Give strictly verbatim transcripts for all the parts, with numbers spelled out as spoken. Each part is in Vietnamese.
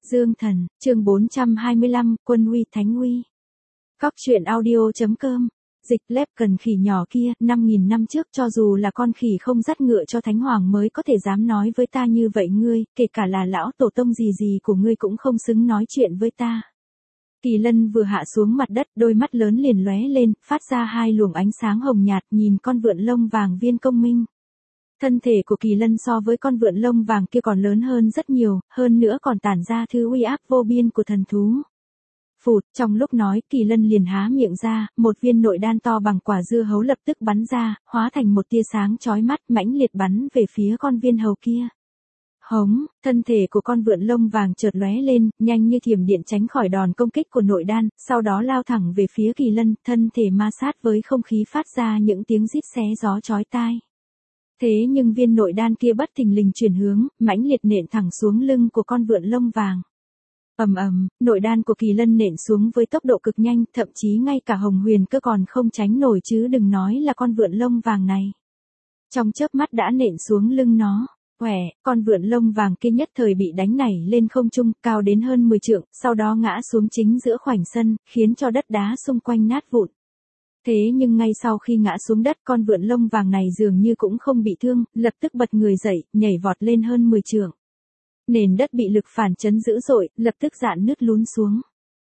Dương Thần, chương bốn trăm hai mươi lăm, Quân uy Thánh uy. Cóc truyện audio.com. Dịch lép cần khỉ nhỏ kia, năm nghìn năm trước cho dù là con khỉ không dắt ngựa cho Thánh Hoàng mới có thể dám nói với ta như vậy ngươi, kể cả là lão tổ tông gì gì của ngươi cũng không xứng nói chuyện với ta. Kỳ Lân vừa hạ xuống mặt đất, đôi mắt lớn liền lóe lên, phát ra hai luồng ánh sáng hồng nhạt nhìn con vượn lông vàng Viên Công Minh. Thân thể của Kỳ Lân so với con vượn lông vàng kia còn lớn hơn rất nhiều, hơn nữa còn tản ra thứ uy áp vô biên của thần thú. Phụt, trong lúc nói, Kỳ Lân liền há miệng ra, một viên nội đan to bằng quả dưa hấu lập tức bắn ra, hóa thành một tia sáng chói mắt mãnh liệt bắn về phía con viên hầu kia. Hống, thân thể của con vượn lông vàng chợt lóe lên, nhanh như thiểm điện tránh khỏi đòn công kích của nội đan, sau đó lao thẳng về phía Kỳ Lân, thân thể ma sát với không khí phát ra những tiếng rít xé gió chói tai. Thế nhưng viên nội đan kia bất thình lình chuyển hướng, mãnh liệt nện thẳng xuống lưng của con vượn lông vàng. Ầm ầm, nội đan của Kỳ Lân nện xuống với tốc độ cực nhanh, thậm chí ngay cả Hồng Huyền Cơ còn không tránh nổi chứ đừng nói là con vượn lông vàng này. Trong chớp mắt đã nện xuống lưng nó. Quẻ, con vượn lông vàng kia nhất thời bị đánh nảy lên không trung, cao đến hơn mười trượng, sau đó ngã xuống chính giữa khoảnh sân, khiến cho đất đá xung quanh nát vụn. Thế nhưng ngay sau khi ngã xuống đất, con vượn lông vàng này dường như cũng không bị thương, lập tức bật người dậy, nhảy vọt lên hơn mười trượng. Nền đất bị lực phản chấn dữ dội, lập tức rạn nứt lún xuống.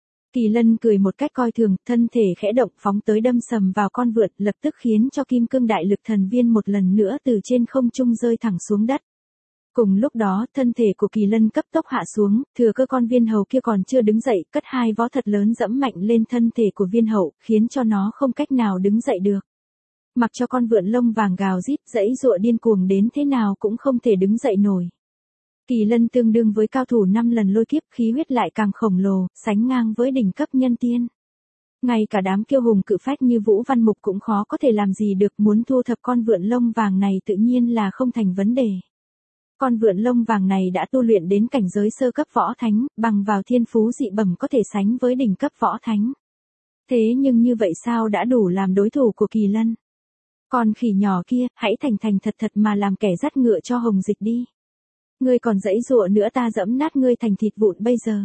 Kỳ Lân cười một cách coi thường, thân thể khẽ động phóng tới đâm sầm vào con vượn, lập tức khiến cho kim cương đại lực thần viên một lần nữa từ trên không trung rơi thẳng xuống đất. Cùng lúc đó, thân thể của Kỳ Lân cấp tốc hạ xuống, thừa cơ con viên hầu kia còn chưa đứng dậy, cất hai vó thật lớn dẫm mạnh lên thân thể của viên hầu, khiến cho nó không cách nào đứng dậy được. Mặc cho con vượn lông vàng gào rít, giãy giụa điên cuồng đến thế nào cũng không thể đứng dậy nổi. Kỳ Lân tương đương với cao thủ năm lần lôi kiếp, khí huyết lại càng khổng lồ, sánh ngang với đỉnh cấp nhân tiên. Ngay cả đám kiêu hùng cự phách như Vũ Văn Mục cũng khó có thể làm gì được, muốn thu thập con vượn lông vàng này tự nhiên là không thành vấn đề. Con vượn lông vàng này đã tu luyện đến cảnh giới sơ cấp võ thánh, bằng vào thiên phú dị bẩm có thể sánh với đỉnh cấp võ thánh. Thế nhưng như vậy sao đã đủ làm đối thủ của Kỳ Lân? Con khỉ nhỏ kia, hãy thành thành thật thật mà làm kẻ dắt ngựa cho Hồng Dịch đi. Ngươi còn giãy giụa nữa ta dẫm nát ngươi thành thịt vụn bây giờ.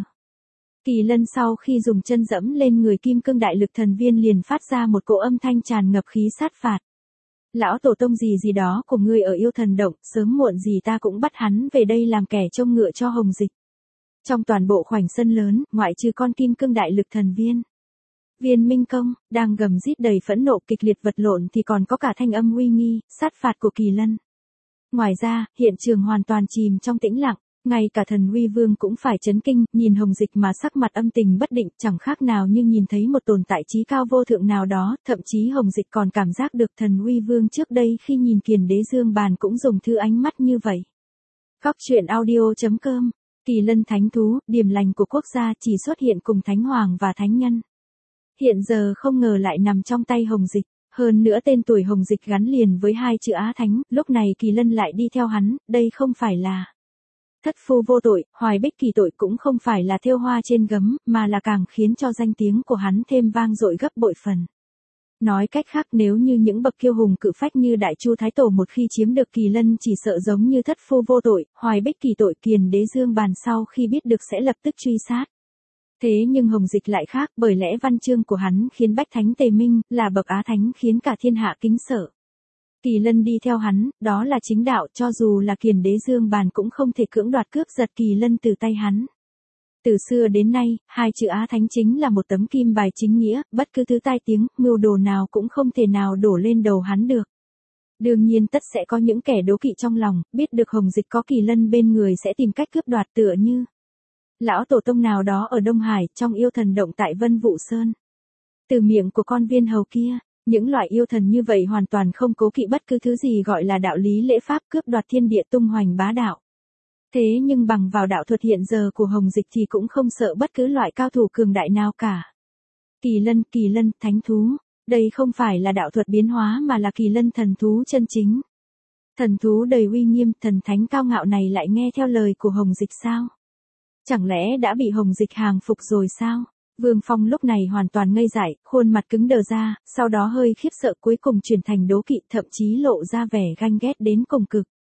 Kỳ Lân sau khi dùng chân dẫm lên người kim cương đại lực thần viên liền phát ra một cỗ âm thanh tràn ngập khí sát phạt. Lão tổ tông gì gì đó của ngươi ở yêu thần động, sớm muộn gì ta cũng bắt hắn về đây làm kẻ trông ngựa cho Hồng Dịch. Trong toàn bộ khoảnh sân lớn, ngoại trừ con kim cương đại lực thần viên. Viên Minh Công, đang gầm rít đầy phẫn nộ kịch liệt vật lộn thì còn có cả thanh âm uy nghi, sát phạt của Kỳ Lân. Ngoài ra, hiện trường hoàn toàn chìm trong tĩnh lặng, ngay cả thần uy vương cũng phải chấn kinh, nhìn Hồng Dịch mà sắc mặt âm tình bất định, chẳng khác nào như nhìn thấy một tồn tại trí cao vô thượng nào đó, thậm chí Hồng Dịch còn cảm giác được thần uy vương trước đây khi nhìn Kiền Đế Dương Bàn cũng dùng thư ánh mắt như vậy. Cóc truyện audio.com. Kỳ Lân thánh thú, điểm lành của quốc gia chỉ xuất hiện cùng Thánh Hoàng và Thánh Nhân. Hiện giờ không ngờ lại nằm trong tay Hồng Dịch. Hơn nữa tên tuổi Hồng Dịch gắn liền với hai chữ Á Thánh, lúc này Kỳ Lân lại đi theo hắn, đây không phải là thất phu vô tội, hoài bích kỳ tội, cũng không phải là thêu hoa trên gấm, mà là càng khiến cho danh tiếng của hắn thêm vang dội gấp bội phần. Nói cách khác, nếu như những bậc kiêu hùng cự phách như Đại Chu Thái Tổ một khi chiếm được Kỳ Lân chỉ sợ giống như thất phu vô tội, hoài bích kỳ tội, Kiền Đế Dương Bàn sau khi biết được sẽ lập tức truy sát. Thế nhưng Hồng Dịch lại khác, bởi lẽ văn chương của hắn khiến Bách Thánh Tề Minh, là bậc Á Thánh khiến cả thiên hạ kính sợ. Kỳ Lân đi theo hắn, đó là chính đạo, cho dù là Kiền Đế Dương Bàn cũng không thể cưỡng đoạt cướp giật Kỳ Lân từ tay hắn. Từ xưa đến nay, hai chữ Á Thánh chính là một tấm kim bài chính nghĩa, bất cứ thứ tai tiếng, mưu đồ nào cũng không thể nào đổ lên đầu hắn được. Đương nhiên tất sẽ có những kẻ đố kỵ trong lòng, biết được Hồng Dịch có Kỳ Lân bên người sẽ tìm cách cướp đoạt, tựa như lão tổ tông nào đó ở Đông Hải, trong yêu thần động tại Vân Vũ Sơn. Từ miệng của con viên hầu kia, những loại yêu thần như vậy hoàn toàn không cố kỵ bất cứ thứ gì gọi là đạo lý lễ pháp, cướp đoạt thiên địa, tung hoành bá đạo. Thế nhưng bằng vào đạo thuật hiện giờ của Hồng Dịch thì cũng không sợ bất cứ loại cao thủ cường đại nào cả. Kỳ Lân, Kỳ Lân, thánh thú, đây không phải là đạo thuật biến hóa mà là Kỳ Lân thần thú chân chính. Thần thú đầy uy nghiêm, thần thánh cao ngạo này lại nghe theo lời của Hồng Dịch sao? Chẳng lẽ đã bị Hồng Dịch hàng phục rồi sao? Vương Phong lúc này hoàn toàn ngây dại, khuôn mặt cứng đờ ra, sau đó hơi khiếp sợ cuối cùng chuyển thành đố kỵ, thậm chí lộ ra vẻ ganh ghét đến cùng cực.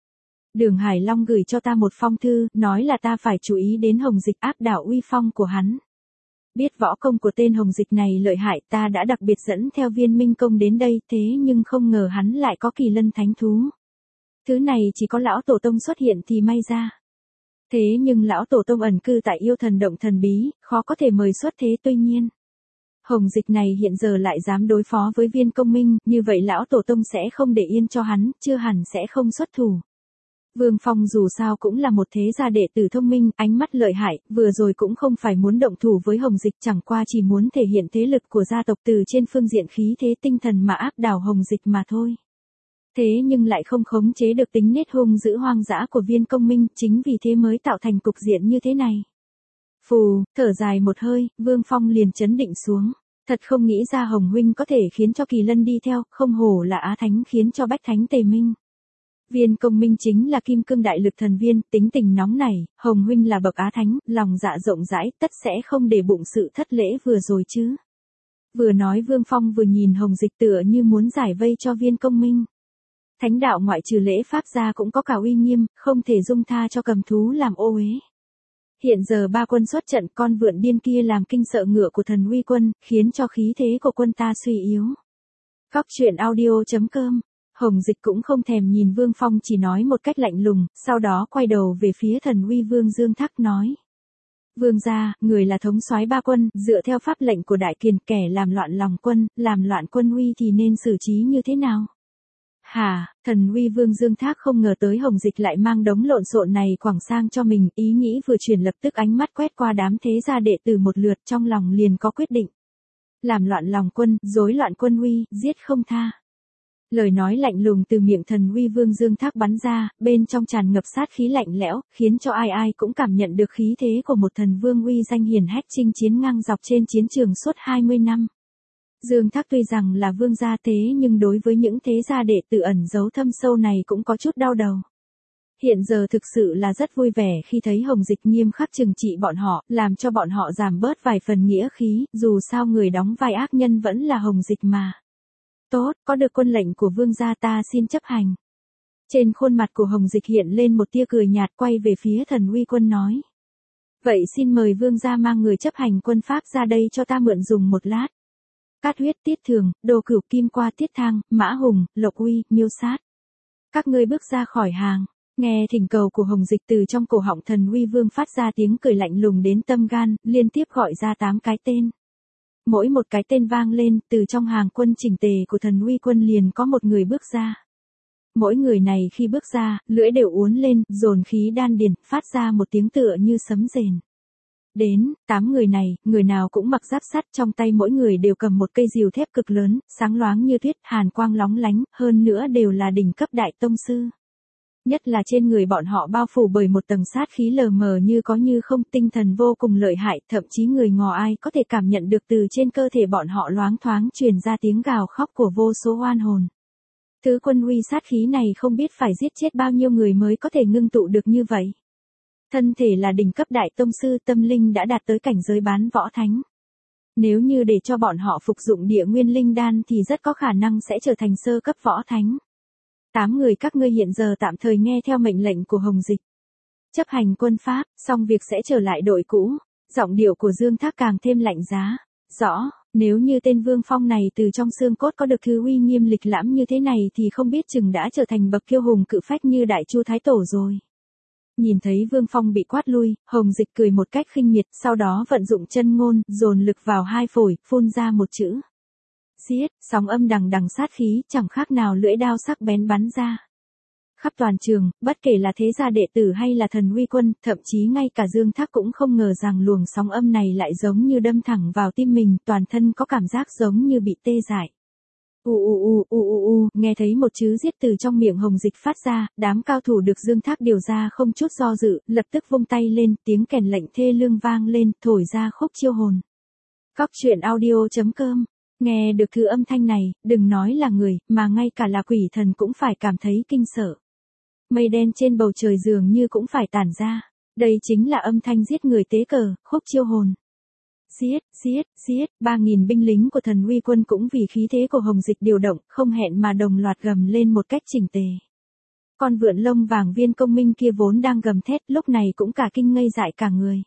Đường Hải Long gửi cho ta một phong thư, nói là ta phải chú ý đến Hồng Dịch áp đảo uy phong của hắn. Biết võ công của tên Hồng Dịch này lợi hại, ta đã đặc biệt dẫn theo Viên Minh Công đến đây, thế nhưng không ngờ hắn lại có kỳ lân thánh thú. Thứ này chỉ có lão tổ tông xuất hiện thì may ra. Thế nhưng lão tổ tông ẩn cư tại yêu thần động thần bí, khó có thể mời xuất thế. Tuy nhiên, Hồng Dịch này hiện giờ lại dám đối phó với Viên Công Minh, như vậy lão tổ tông sẽ không để yên cho hắn, chưa hẳn sẽ không xuất thủ. Vương Phong dù sao cũng là một thế gia đệ tử thông minh, ánh mắt lợi hại, vừa rồi cũng không phải muốn động thủ với Hồng Dịch, chẳng qua chỉ muốn thể hiện thế lực của gia tộc từ trên phương diện khí thế tinh thần mà áp đảo Hồng Dịch mà thôi. Thế nhưng lại không khống chế được tính nết hung dữ hoang dã của Viên Công Minh, chính vì thế mới tạo thành cục diện như thế này. Phù, thở dài một hơi, Vương Phong liền chấn định xuống. Thật không nghĩ ra Hồng huynh có thể khiến cho Kỳ Lân đi theo, không hổ là Á Thánh khiến cho Bách Thánh tề minh. Viên Công Minh chính là kim cương đại lực thần viên, tính tình nóng nảy, Hồng huynh là bậc Á Thánh, lòng dạ rộng rãi, tất sẽ không để bụng sự thất lễ vừa rồi chứ. Vừa nói Vương Phong vừa nhìn Hồng Dịch tựa như muốn giải vây cho Viên Công Minh. Thánh đạo ngoại trừ lễ pháp ra cũng có cả uy nghiêm, không thể dung tha cho cầm thú làm ô uế. Hiện giờ ba quân xuất trận, con vượn điên kia làm kinh sợ ngựa của thần uy quân, khiến cho khí thế của quân ta suy yếu. Cóc truyện audio chấm com. Hồng Dịch cũng không thèm nhìn Vương Phong, chỉ nói một cách lạnh lùng, sau đó quay đầu về phía thần uy Vương Dương Thác nói. Vương gia, người là thống soái ba quân, dựa theo pháp lệnh của Đại Kiền, kẻ làm loạn lòng quân, làm loạn quân uy thì nên xử trí như thế nào? Hả, thần uy Vương Dương Thác không ngờ tới Hồng Dịch lại mang đống lộn xộn này quẳng sang cho mình, ý nghĩ vừa chuyển lập tức ánh mắt quét qua đám thế gia đệ tử một lượt, trong lòng liền có quyết định. Làm loạn lòng quân, rối loạn quân uy, giết không tha. Lời nói lạnh lùng từ miệng thần uy Vương Dương Thác bắn ra, bên trong tràn ngập sát khí lạnh lẽo, khiến cho ai ai cũng cảm nhận được khí thế của một thần vương uy danh hiển hách chinh chiến ngang dọc trên chiến trường suốt hai mươi năm. Dương Thác tuy rằng là vương gia thế nhưng đối với những thế gia đệ tử ẩn giấu thâm sâu này cũng có chút đau đầu. Hiện giờ thực sự là rất vui vẻ khi thấy Hồng Dịch nghiêm khắc trừng trị bọn họ, làm cho bọn họ giảm bớt vài phần nghĩa khí, dù sao người đóng vai ác nhân vẫn là Hồng Dịch mà. Tốt, có được quân lệnh của vương gia ta xin chấp hành. Trên khuôn mặt của Hồng Dịch hiện lên một tia cười nhạt, quay về phía thần uy quân nói. Vậy xin mời vương gia mang người chấp hành quân pháp ra đây cho ta mượn dùng một lát. Cát Huyết, Tiết Thường, Đồ Cửu, Kim Qua, Tiết Thang, Mã Hùng, Lộc Uy, Miêu Sát. Các ngươi bước ra khỏi hàng. Nghe thỉnh cầu của Hồng Dịch, từ trong cổ họng thần uy vương phát ra tiếng cười lạnh lùng đến tâm gan, liên tiếp gọi ra tám cái tên. Mỗi một cái tên vang lên, từ trong hàng quân chỉnh tề của thần uy quân liền có một người bước ra. Mỗi người này khi bước ra, lưỡi đều uốn lên, dồn khí đan điền, phát ra một tiếng tựa như sấm rền. Đến, tám người này, người nào cũng mặc giáp sắt, trong tay mỗi người đều cầm một cây rìu thép cực lớn, sáng loáng như tuyết, hàn quang lóng lánh, hơn nữa đều là đỉnh cấp đại tông sư. Nhất là trên người bọn họ bao phủ bởi một tầng sát khí lờ mờ như có như không, tinh thần vô cùng lợi hại, thậm chí người ngò ai có thể cảm nhận được từ trên cơ thể bọn họ loáng thoáng truyền ra tiếng gào khóc của vô số oan hồn. Thứ quân uy sát khí này không biết phải giết chết bao nhiêu người mới có thể ngưng tụ được như vậy. Thân thể là đỉnh cấp đại tông sư, tâm linh đã đạt tới cảnh giới bán võ thánh. Nếu như để cho bọn họ phục dụng địa nguyên linh đan thì rất có khả năng sẽ trở thành sơ cấp võ thánh. Tám người các ngươi hiện giờ tạm thời nghe theo mệnh lệnh của Hồng Dịch. Chấp hành quân pháp, xong việc sẽ trở lại đội cũ. Giọng điệu của Dương Thác càng thêm lạnh giá. Rõ, nếu như tên Vương Phong này từ trong xương cốt có được thứ uy nghiêm lịch lãm như thế này thì không biết chừng đã trở thành bậc kiêu hùng cự phách như Đại Chu Thái Tổ rồi. Nhìn thấy Vương Phong bị quát lui, Hồng Dịch cười một cách khinh miệt, sau đó vận dụng chân ngôn, dồn lực vào hai phổi, phun ra một chữ. Giết, sóng âm đằng đằng sát khí, chẳng khác nào lưỡi đao sắc bén bắn ra. Khắp toàn trường, bất kể là thế gia đệ tử hay là thần uy quân, thậm chí ngay cả Dương Thác cũng không ngờ rằng luồng sóng âm này lại giống như đâm thẳng vào tim mình, toàn thân có cảm giác giống như bị tê dại. U u u u u u, nghe thấy một chữ giết từ trong miệng Hồng Dịch phát ra, đám cao thủ được Dương Thác điều ra không chút do dự, lập tức vung tay lên, tiếng kèn lệnh thê lương vang lên, thổi ra khúc chiêu hồn. Cóc truyện audio chấm com. Nghe được thứ âm thanh này, đừng nói là người, mà ngay cả là quỷ thần cũng phải cảm thấy kinh sợ. Mây đen trên bầu trời dường như cũng phải tản ra. Đây chính là âm thanh giết người tế cờ, khúc chiêu hồn. Giết, giết, giết, ba nghìn binh lính của thần uy quân cũng vì khí thế của Hồng Dịch điều động, không hẹn mà đồng loạt gầm lên một cách chỉnh tề. Con vượn lông vàng Viên Công Minh kia vốn đang gầm thét, lúc này cũng cả kinh ngây dại cả người.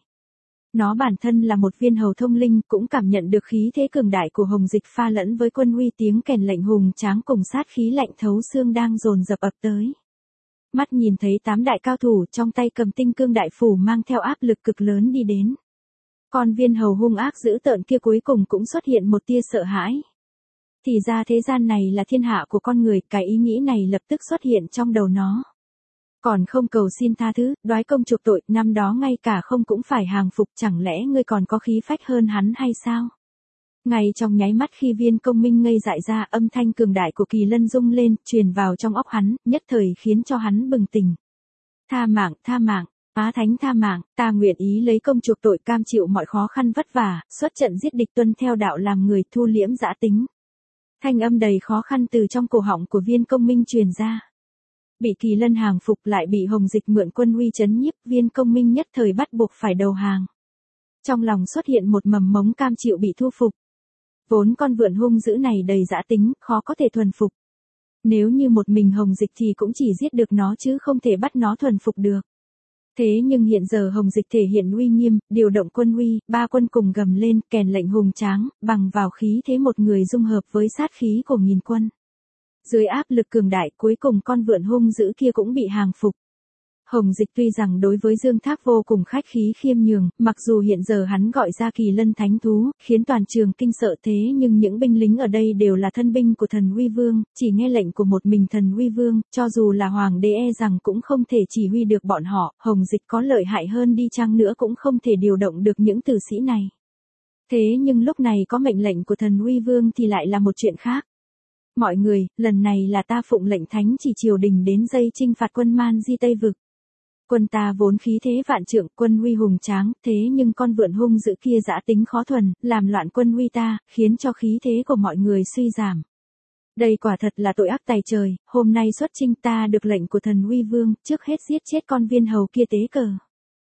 Nó bản thân là một viên hầu thông linh, cũng cảm nhận được khí thế cường đại của Hồng Dịch pha lẫn với quân uy tiếng kèn lệnh hùng tráng cùng sát khí lạnh thấu xương đang dồn dập ập tới. Mắt nhìn thấy tám đại cao thủ trong tay cầm tinh cương đại phủ mang theo áp lực cực lớn đi đến. Con viên hầu hung ác dữ tợn kia cuối cùng cũng xuất hiện một tia sợ hãi. Thì ra thế gian này là thiên hạ của con người, cái ý nghĩ này lập tức xuất hiện trong đầu nó. Còn không cầu xin tha thứ, đoái công chuộc tội, năm đó ngay cả không cũng phải hàng phục, chẳng lẽ ngươi còn có khí phách hơn hắn hay sao? Ngay trong nháy mắt khi Viên Công Minh ngây dại ra, âm thanh cường đại của Kỳ Lân rung lên, truyền vào trong óc hắn, nhất thời khiến cho hắn bừng tỉnh. Tha mạng, tha mạng, Á Thánh tha mạng, ta nguyện ý lấy công chuộc tội, cam chịu mọi khó khăn vất vả, xuất trận giết địch, tuân theo đạo làm người, thu liễm dã tính. Thanh âm đầy khó khăn từ trong cổ họng của Viên Công Minh truyền ra. Bị Kỳ Lân hàng phục lại bị Hồng Dịch mượn quân uy trấn nhiếp, Viên Công Minh nhất thời bắt buộc phải đầu hàng. Trong lòng xuất hiện một mầm mống cam chịu bị thu phục. Vốn con vượn hung dữ này đầy dã tính, khó có thể thuần phục. Nếu như một mình Hồng Dịch thì cũng chỉ giết được nó chứ không thể bắt nó thuần phục được. Thế nhưng hiện giờ Hồng Dịch thể hiện uy nghiêm, điều động quân uy, ba quân cùng gầm lên, kèn lệnh hùng tráng, bằng vào khí thế một người dung hợp với sát khí của nghìn quân. Dưới áp lực cường đại, cuối cùng con vượn hung dữ kia cũng bị hàng phục. Hồng Dịch tuy rằng đối với Dương Thác vô cùng khách khí khiêm nhường, mặc dù hiện giờ hắn gọi ra Kỳ Lân thánh thú, khiến toàn trường kinh sợ, thế nhưng những binh lính ở đây đều là thân binh của Thần Uy Vương, chỉ nghe lệnh của một mình Thần Uy Vương, cho dù là hoàng đế e rằng cũng không thể chỉ huy được bọn họ, Hồng Dịch có lợi hại hơn đi chăng nữa cũng không thể điều động được những tử sĩ này. Thế nhưng lúc này có mệnh lệnh của Thần Uy Vương thì lại là một chuyện khác. Mọi người, lần này là ta phụng lệnh thánh chỉ triều đình đến dây chinh phạt quân Man Di Tây Vực. Quân ta vốn khí thế vạn trượng, quân uy hùng tráng, thế nhưng con vượn hung dữ kia dã tính khó thuần, làm loạn quân uy ta, khiến cho khí thế của mọi người suy giảm. Đây quả thật là tội ác tày trời, hôm nay xuất chinh ta được lệnh của Thần Uy Vương, trước hết giết chết con viên hầu kia tế cờ.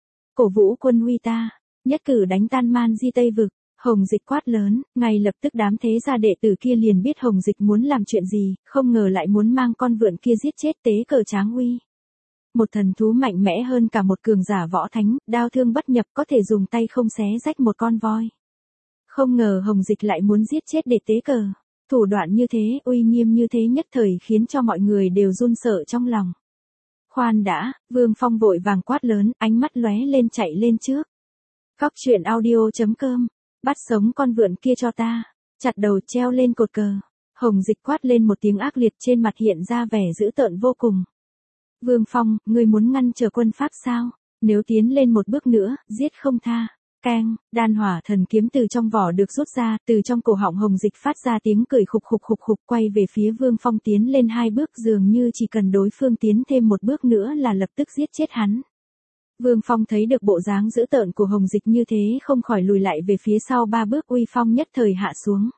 Cổ vũ quân uy ta, nhất cử đánh tan Man Di Tây Vực. Hồng Dịch quát lớn, ngay lập tức đám thế gia đệ tử kia liền biết Hồng Dịch muốn làm chuyện gì, không ngờ lại muốn mang con vượn kia giết chết tế cờ Tráng Uy. Một thần thú mạnh mẽ hơn cả một cường giả võ thánh, đao thương bất nhập, có thể dùng tay không xé rách một con voi. Không ngờ Hồng Dịch lại muốn giết chết để tế cờ. Thủ đoạn như thế, uy nghiêm như thế nhất thời khiến cho mọi người đều run sợ trong lòng. Khoan đã, Vương Phong vội vàng quát lớn, ánh mắt lóe lên chạy lên trước. Cóc truyện audio chấm com, bắt sống con vượn kia cho ta, chặt đầu treo lên cột cờ. Hồng Dịch quát lên một tiếng ác liệt, trên mặt hiện ra vẻ dữ tợn vô cùng. Vương Phong, ngươi muốn ngăn trở quân Pháp sao? Nếu tiến lên một bước nữa, giết không tha. Keng, đan hỏa thần kiếm từ trong vỏ được rút ra, từ trong cổ họng Hồng Dịch phát ra tiếng cười khục khục khục khục, quay về phía Vương Phong tiến lên hai bước, dường như chỉ cần đối phương tiến thêm một bước nữa là lập tức giết chết hắn. Vương Phong thấy được bộ dáng dữ tợn của Hồng Dịch như thế không khỏi lùi lại về phía sau ba bước, uy phong nhất thời hạ xuống.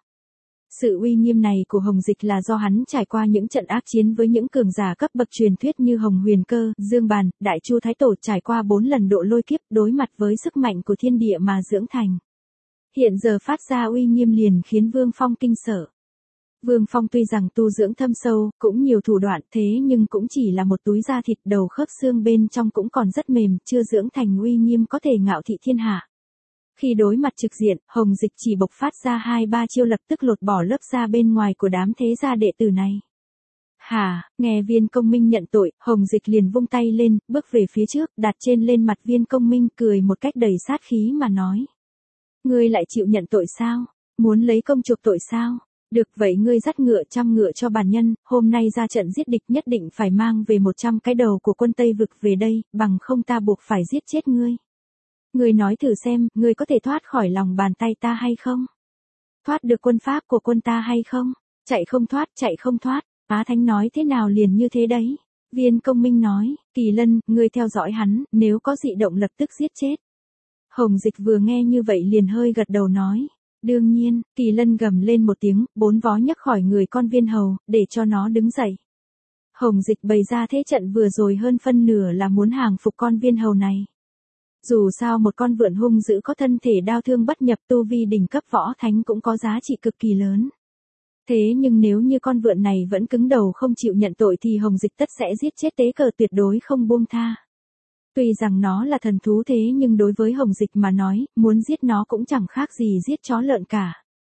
Sự uy nghiêm này của Hồng Dịch là do hắn trải qua những trận ác chiến với những cường giả cấp bậc truyền thuyết như Hồng Huyền Cơ, Dương Bàn, Đại Chu Thái Tổ, trải qua bốn lần độ lôi kiếp, đối mặt với sức mạnh của thiên địa mà dưỡng thành. Hiện giờ phát ra uy nghiêm liền khiến Vương Phong kinh sợ. Vương Phong tuy rằng tu dưỡng thâm sâu, cũng nhiều thủ đoạn, thế nhưng cũng chỉ là một túi da thịt, đầu khớp xương bên trong cũng còn rất mềm, chưa dưỡng thành uy nghiêm có thể ngạo thị thiên hạ. Khi đối mặt trực diện, Hồng Dịch chỉ bộc phát ra hai ba chiêu lập tức lột bỏ lớp da bên ngoài của đám thế gia đệ tử này. Hả, nghe Viên Công Minh nhận tội, Hồng Dịch liền vung tay lên, bước về phía trước, đặt trên lên mặt Viên Công Minh, cười một cách đầy sát khí mà nói. Ngươi lại chịu nhận tội sao? Muốn lấy công chuộc tội sao? Được vậy ngươi dắt ngựa trăm ngựa cho bản nhân, hôm nay ra trận giết địch nhất định phải mang về một trăm cái đầu của quân Tây Vực về đây, bằng không ta buộc phải giết chết ngươi. Ngươi nói thử xem, ngươi có thể thoát khỏi lòng bàn tay ta hay không? Thoát được quân pháp của quân ta hay không? Chạy không thoát, chạy không thoát. Á Thánh nói thế nào liền như thế đấy. Viên Công Minh nói, Kỳ Lân, ngươi theo dõi hắn, nếu có dị động lập tức giết chết. Hồng Dịch vừa nghe như vậy liền hơi gật đầu nói. Đương nhiên, Kỳ Lân gầm lên một tiếng, bốn vó nhấc khỏi người con viên hầu, để cho nó đứng dậy. Hồng Dịch bày ra thế trận vừa rồi hơn phân nửa là muốn hàng phục con viên hầu này. Dù sao một con vượn hung dữ có thân thể đao thương bất nhập, tu vi đỉnh cấp võ thánh cũng có giá trị cực kỳ lớn. Thế nhưng nếu như con vượn này vẫn cứng đầu không chịu nhận tội thì Hồng Dịch tất sẽ giết chết Tế Cờ, tuyệt đối không buông tha. Tuy rằng nó là thần thú thế nhưng đối với Hồng Dịch mà nói, muốn giết nó cũng chẳng khác gì giết chó lợn cả.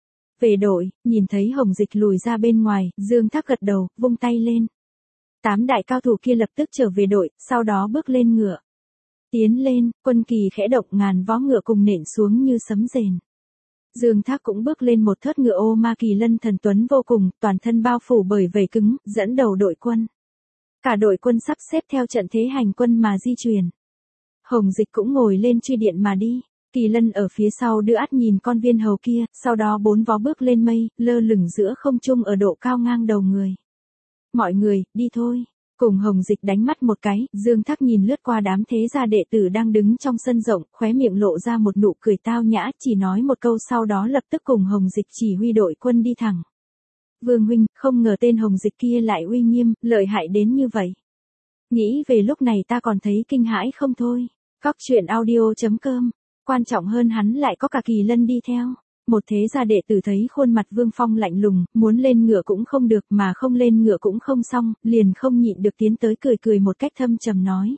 Về đội, nhìn thấy Hồng Dịch lùi ra bên ngoài, Dương Thác gật đầu, vung tay lên. Tám đại cao thủ kia lập tức trở về đội, sau đó bước lên ngựa. Tiến lên, quân kỳ khẽ động, ngàn vó ngựa cùng nện xuống như sấm rền. Dương Thác cũng bước lên một thớt ngựa ô ma kỳ lân thần tuấn vô cùng, toàn thân bao phủ bởi vảy cứng, dẫn đầu đội quân. Cả đội quân sắp xếp theo trận thế hành quân mà di chuyển. Hồng Dịch cũng ngồi lên truy điện mà đi. Kỳ lân ở phía sau đưa át nhìn con viên hầu kia, sau đó bốn vó bước lên mây, lơ lửng giữa không trung ở độ cao ngang đầu người. Mọi người, đi thôi. Cùng Hồng Dịch đánh mắt một cái, Dương Thác nhìn lướt qua đám thế gia đệ tử đang đứng trong sân rộng, khóe miệng lộ ra một nụ cười tao nhã, chỉ nói một câu sau đó lập tức cùng Hồng Dịch chỉ huy đội quân đi thẳng. Vương huynh, không ngờ tên Hồng Dịch kia lại uy nghiêm, lợi hại đến như vậy. Nghĩ về lúc này ta còn thấy kinh hãi không thôi. Cóc truyện audio chấm com. Quan trọng hơn hắn lại có cả Kỳ Lân đi theo. Một thế gia đệ tử thấy khuôn mặt Vương Phong lạnh lùng, muốn lên ngựa cũng không được mà không lên ngựa cũng không xong, liền không nhịn được tiến tới cười cười một cách thâm trầm nói.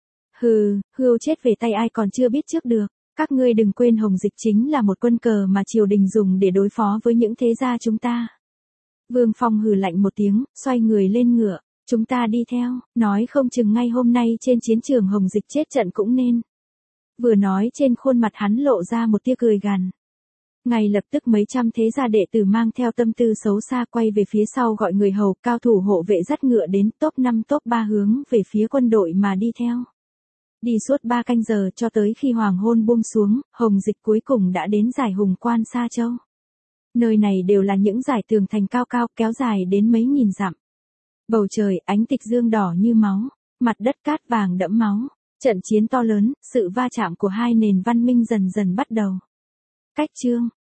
Hừ, hươu chết về tay ai còn chưa biết trước được. Các ngươi đừng quên Hồng Dịch chính là một quân cờ mà triều đình dùng để đối phó với những thế gia chúng ta. Vương Phong hừ lạnh một tiếng, xoay người lên ngựa. Chúng ta đi theo, nói không chừng ngay hôm nay trên chiến trường Hồng Dịch chết trận cũng nên. Vừa nói trên khuôn mặt hắn lộ ra một tia cười gằn. Ngay lập tức mấy trăm thế gia đệ tử mang theo tâm tư xấu xa quay về phía sau gọi người hầu, cao thủ hộ vệ dắt ngựa đến top năm top ba hướng về phía quân đội mà đi theo. Đi suốt ba canh giờ cho tới khi hoàng hôn buông xuống, Hồng Dịch cuối cùng đã đến dải Hùng Quan Sa Châu. Nơi này đều là những dải tường thành cao cao kéo dài đến mấy nghìn dặm. Bầu trời ánh tịch dương đỏ như máu, mặt đất cát vàng đẫm máu. Trận chiến to lớn, sự va chạm của hai nền văn minh dần dần bắt đầu. Cách chương